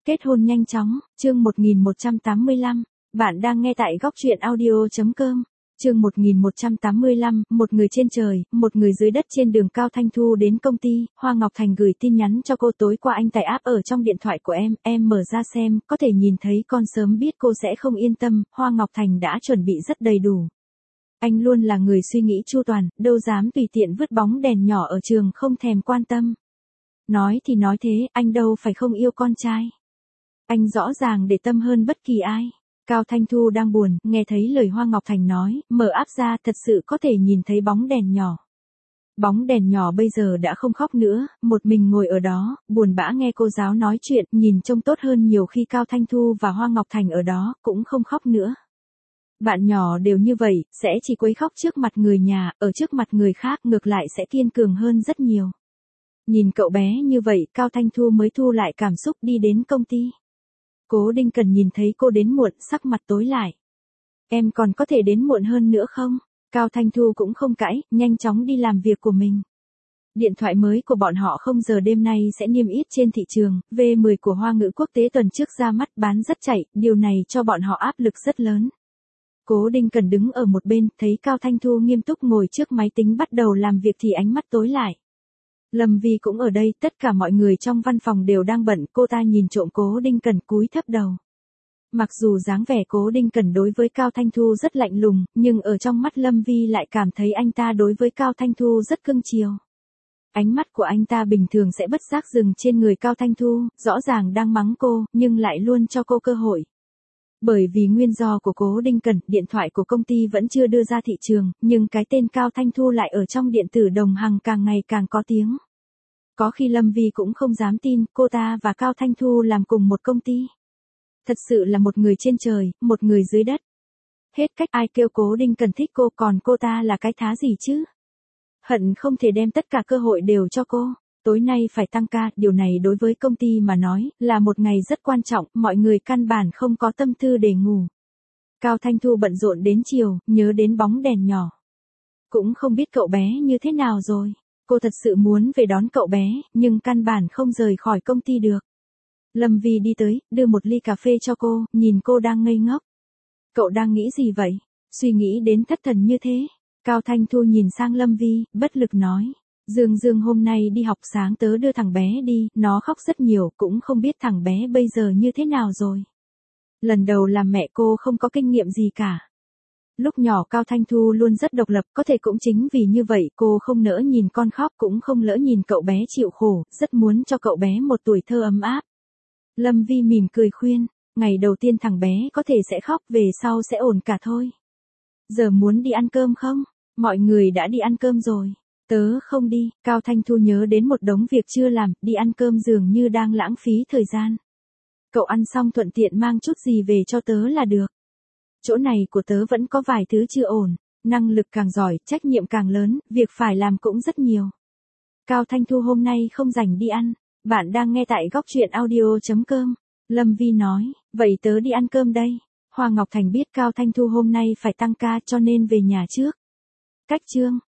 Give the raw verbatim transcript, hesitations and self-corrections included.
Kết hôn nhanh chóng, chương một nghìn một trăm tám mươi lăm, bạn đang nghe tại góc truyện audio.com. Chương một nghìn một trăm tám mươi lăm, một người trên trời, một người dưới đất. Trên đường Cao Thanh Thu đến công ty, Hoa Ngọc Thành gửi tin nhắn cho cô. Tối qua anh tải app ở trong điện thoại của em, em mở ra xem, có thể nhìn thấy con sớm biết cô sẽ không yên tâm, Hoa Ngọc Thành đã chuẩn bị rất đầy đủ. Anh luôn là người suy nghĩ chu toàn, đâu dám tùy tiện vứt bóng đèn nhỏ ở trường không thèm quan tâm. Nói thì nói thế, anh đâu phải không yêu con trai. Anh rõ ràng để tâm hơn bất kỳ ai. Cao Thanh Thu đang buồn, nghe thấy lời Hoa Ngọc Thành nói, mở app ra thật sự có thể nhìn thấy bóng đèn nhỏ. Bóng đèn nhỏ bây giờ đã không khóc nữa, một mình ngồi ở đó, buồn bã nghe cô giáo nói chuyện, nhìn trông tốt hơn nhiều khi Cao Thanh Thu và Hoa Ngọc Thành ở đó, cũng không khóc nữa. Bạn nhỏ đều như vậy, sẽ chỉ quấy khóc trước mặt người nhà, ở trước mặt người khác ngược lại sẽ kiên cường hơn rất nhiều. Nhìn cậu bé như vậy, Cao Thanh Thu mới thu lại cảm xúc đi đến công ty. Cố Đinh Cần nhìn thấy cô đến muộn, sắc mặt tối lại. Em còn có thể đến muộn hơn nữa không? Cao Thanh Thu cũng không cãi, nhanh chóng đi làm việc của mình. Điện thoại mới của bọn họ không giờ đêm nay sẽ niêm yết trên thị trường, V mười của Hoa ngữ quốc tế tuần trước ra mắt bán rất chạy, điều này cho bọn họ áp lực rất lớn. Cố Đinh Cần đứng ở một bên, thấy Cao Thanh Thu nghiêm túc ngồi trước máy tính bắt đầu làm việc thì ánh mắt tối lại. Lâm Vi cũng ở đây, tất cả mọi người trong văn phòng đều đang bận, cô ta nhìn trộm Cố Đinh Cần cúi thấp đầu. Mặc dù dáng vẻ Cố Đinh Cần đối với Cao Thanh Thu rất lạnh lùng, nhưng ở trong mắt Lâm Vi lại cảm thấy anh ta đối với Cao Thanh Thu rất cưng chiều. Ánh mắt của anh ta bình thường sẽ bất giác dừng trên người Cao Thanh Thu, rõ ràng đang mắng cô, nhưng lại luôn cho cô cơ hội. Bởi vì nguyên do của Cố Đinh Cần, điện thoại của công ty vẫn chưa đưa ra thị trường, nhưng cái tên Cao Thanh Thu lại ở trong điện tử đồng hành càng ngày càng có tiếng. Có khi Lâm Vi cũng không dám tin, cô ta và Cao Thanh Thu làm cùng một công ty. Thật sự là một người trên trời, một người dưới đất. Hết cách ai kêu Cố Đinh Cần thích cô, còn cô ta là cái thá gì chứ? Hận không thể đem tất cả cơ hội đều cho cô. Tối nay phải tăng ca, điều này đối với công ty mà nói, là một ngày rất quan trọng, mọi người căn bản không có tâm tư để ngủ. Cao Thanh Thu bận rộn đến chiều, nhớ đến bóng đèn nhỏ. Cũng không biết cậu bé như thế nào rồi. Cô thật sự muốn về đón cậu bé, nhưng căn bản không rời khỏi công ty được. Lâm Vi đi tới, đưa một ly cà phê cho cô, nhìn cô đang ngây ngốc. Cậu đang nghĩ gì vậy? Suy nghĩ đến thất thần như thế. Cao Thanh Thu nhìn sang Lâm Vi, bất lực nói. Dương Dương hôm nay đi học sáng tớ đưa thằng bé đi, nó khóc rất nhiều, cũng không biết thằng bé bây giờ như thế nào rồi. Lần đầu làm mẹ cô không có kinh nghiệm gì cả. Lúc nhỏ Cao Thanh Thu luôn rất độc lập, có thể cũng chính vì như vậy cô không nỡ nhìn con khóc, cũng không nỡ nhìn cậu bé chịu khổ, rất muốn cho cậu bé một tuổi thơ ấm áp. Lâm Vi mỉm cười khuyên, ngày đầu tiên thằng bé có thể sẽ khóc, về sau sẽ ổn cả thôi. Giờ muốn đi ăn cơm không? Mọi người đã đi ăn cơm rồi. Tớ không đi. Cao Thanh Thu nhớ đến một đống việc chưa làm, đi ăn cơm dường như đang lãng phí thời gian. Cậu ăn xong thuận tiện mang chút gì về cho tớ là được. Chỗ này của tớ vẫn có vài thứ chưa ổn, năng lực càng giỏi, trách nhiệm càng lớn, việc phải làm cũng rất nhiều. Cao Thanh Thu hôm nay không rảnh đi ăn, bạn đang nghe tại góc truyện audio.com. Lâm Vi nói, vậy tớ đi ăn cơm đây. Hoa Ngọc Thành biết Cao Thanh Thu hôm nay phải tăng ca cho nên về nhà trước. Cách chương.